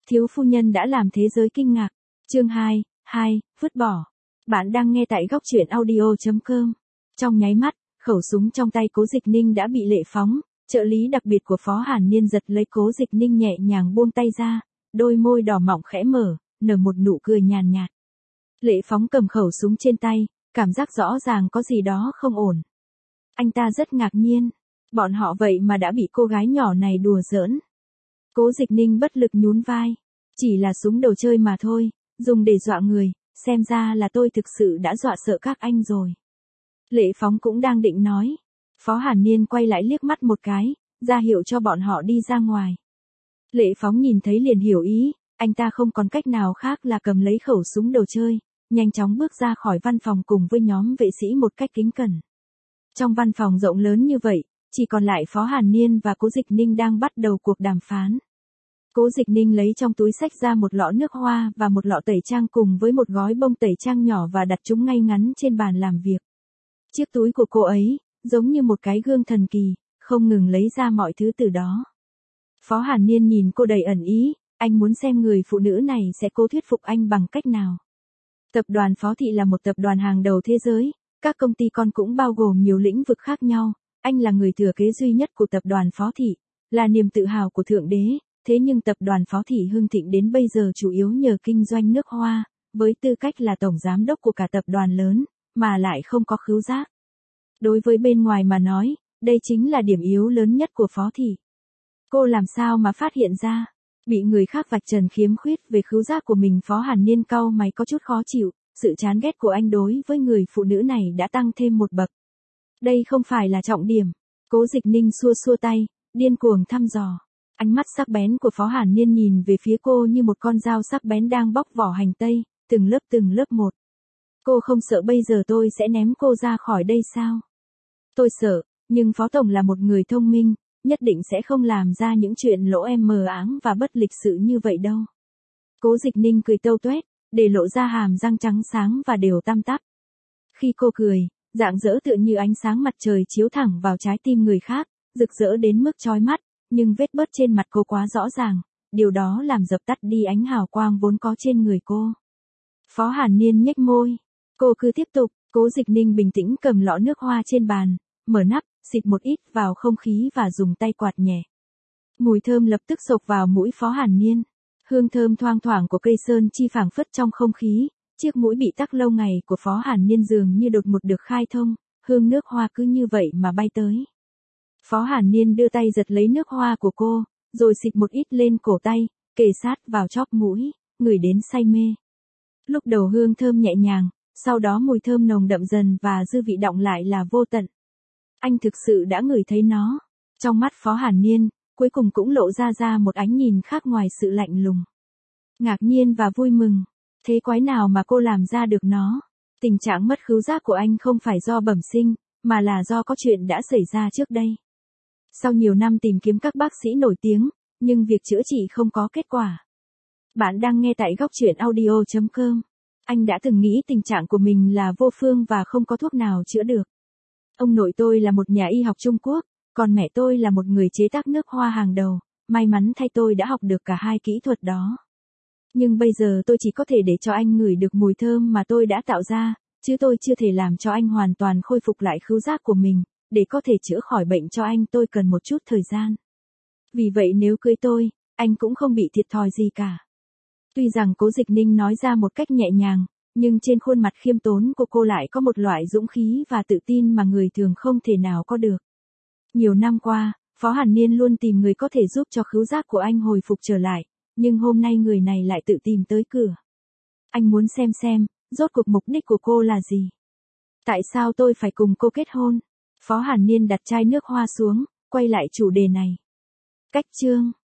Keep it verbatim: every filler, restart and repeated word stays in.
Thiếu phu nhân đã làm thế giới kinh ngạc. Chương hai, hai, vứt bỏ. Bạn đang nghe tại góc truyện audio chấm com. Trong nháy mắt, khẩu súng trong tay Cố Dịch Ninh đã bị Lệ Phóng, trợ lý đặc biệt của Phó Hàn Niên giật lấy Cố Dịch Ninh nhẹ nhàng buông tay ra, đôi môi đỏ mọng khẽ mở, nở một nụ cười nhàn nhạt. Lệ Phóng cầm khẩu súng trên tay, cảm giác rõ ràng có gì đó không ổn. Anh ta rất ngạc nhiên, bọn họ vậy mà đã bị cô gái nhỏ này đùa giỡn. Cố Dịch Ninh bất lực nhún vai, chỉ là súng đồ chơi mà thôi, dùng để dọa người, xem ra là tôi thực sự đã dọa sợ các anh rồi. Lệ Phóng cũng đang định nói, Phó Hàn Niên quay lại liếc mắt một cái, ra hiệu cho bọn họ đi ra ngoài. Lệ Phóng nhìn thấy liền hiểu ý, anh ta không còn cách nào khác là cầm lấy khẩu súng đồ chơi, nhanh chóng bước ra khỏi văn phòng cùng với nhóm vệ sĩ một cách kính cẩn. Trong văn phòng rộng lớn như vậy, chỉ còn lại Phó Hàn Niên và Cố Dịch Ninh đang bắt đầu cuộc đàm phán. Cố Dịch Ninh lấy trong túi xách ra một lọ nước hoa và một lọ tẩy trang cùng với một gói bông tẩy trang nhỏ và đặt chúng ngay ngắn trên bàn làm việc. Chiếc túi của cô ấy, giống như một cái gương thần kỳ, không ngừng lấy ra mọi thứ từ đó. Phó Hàn Niên nhìn cô đầy ẩn ý, anh muốn xem người phụ nữ này sẽ cố thuyết phục anh bằng cách nào. Tập đoàn Phó Thị là một tập đoàn hàng đầu thế giới, các công ty con cũng bao gồm nhiều lĩnh vực khác nhau, anh là người thừa kế duy nhất của tập đoàn Phó Thị, là niềm tự hào của Thượng Đế, thế nhưng tập đoàn Phó Thị hưng thịnh đến bây giờ chủ yếu nhờ kinh doanh nước hoa, với tư cách là tổng giám đốc của cả tập đoàn lớn, mà lại không có khứu giác. Đối với bên ngoài mà nói, đây chính là điểm yếu lớn nhất của Phó Thị. Cô làm sao mà phát hiện ra, bị người khác vạch trần khiếm khuyết về khứu giác của mình. Phó Hàn Niên cau mày có chút khó chịu, sự chán ghét của anh đối với người phụ nữ này đã tăng thêm một bậc. Đây không phải là trọng điểm. Cố Dịch Ninh xua xua tay, điên cuồng thăm dò. Ánh mắt sắc bén của Phó Hàn Niên nhìn về phía cô như một con dao sắc bén đang bóc vỏ hành tây, từng lớp từng lớp một. Cô không sợ bây giờ tôi sẽ ném cô ra khỏi đây sao? Tôi sợ, nhưng Phó Tổng là một người thông minh, nhất định sẽ không làm ra những chuyện lỗ em mờ áng và bất lịch sự như vậy đâu. Cố Dịch Ninh cười tâu tuét, để lộ ra hàm răng trắng sáng và đều tăm tắp. Khi cô cười, rạng rỡ tựa như ánh sáng mặt trời chiếu thẳng vào trái tim người khác, rực rỡ đến mức chói mắt, nhưng vết bớt trên mặt cô quá rõ ràng, điều đó làm dập tắt đi ánh hào quang vốn có trên người cô. Phó Hàn Niên nhếch môi, cô cứ tiếp tục. Cố Dịch Ninh bình tĩnh cầm lọ nước hoa trên bàn, mở nắp, xịt một ít vào không khí và dùng tay quạt nhẹ. Mùi thơm lập tức xộc vào mũi Phó Hàn Niên. Hương thơm thoang thoảng của cây sơn chi phảng phất trong không khí, chiếc mũi bị tắc lâu ngày của Phó Hàn Niên dường như đột ngột được khai thông, hương nước hoa cứ như vậy mà bay tới. Phó Hàn Niên đưa tay giật lấy nước hoa của cô, rồi xịt một ít lên cổ tay, kề sát vào chóp mũi, ngửi đến say mê. Lúc đầu hương thơm nhẹ nhàng, sau đó mùi thơm nồng đậm dần và dư vị đọng lại là vô tận. Anh thực sự đã ngửi thấy nó. Trong mắt Phó Hàn Niên, cuối cùng cũng lộ ra ra một ánh nhìn khác ngoài sự lạnh lùng. Ngạc nhiên và vui mừng. Thế quái nào mà cô làm ra được nó? Tình trạng mất khứu giác của anh không phải do bẩm sinh, mà là do có chuyện đã xảy ra trước đây. Sau nhiều năm tìm kiếm các bác sĩ nổi tiếng, nhưng việc chữa trị không có kết quả. Bạn đang nghe tại góc truyện audio chấm com. Anh đã từng nghĩ tình trạng của mình là vô phương và không có thuốc nào chữa được. Ông nội tôi là một nhà y học Trung Quốc, còn mẹ tôi là một người chế tác nước hoa hàng đầu, may mắn thay tôi đã học được cả hai kỹ thuật đó. Nhưng bây giờ tôi chỉ có thể để cho anh ngửi được mùi thơm mà tôi đã tạo ra, chứ tôi chưa thể làm cho anh hoàn toàn khôi phục lại khứu giác của mình, để có thể chữa khỏi bệnh cho anh tôi cần một chút thời gian. Vì vậy nếu cưới tôi, anh cũng không bị thiệt thòi gì cả. Tuy rằng Cố Dịch Ninh nói ra một cách nhẹ nhàng, nhưng trên khuôn mặt khiêm tốn của cô lại có một loại dũng khí và tự tin mà người thường không thể nào có được. Nhiều năm qua, Phó Hàn Niên luôn tìm người có thể giúp cho khứu giác của anh hồi phục trở lại, nhưng hôm nay người này lại tự tìm tới cửa. Anh muốn xem xem, rốt cuộc mục đích của cô là gì? Tại sao tôi phải cùng cô kết hôn? Phó Hàn Niên đặt chai nước hoa xuống, quay lại chủ đề này. Cách chương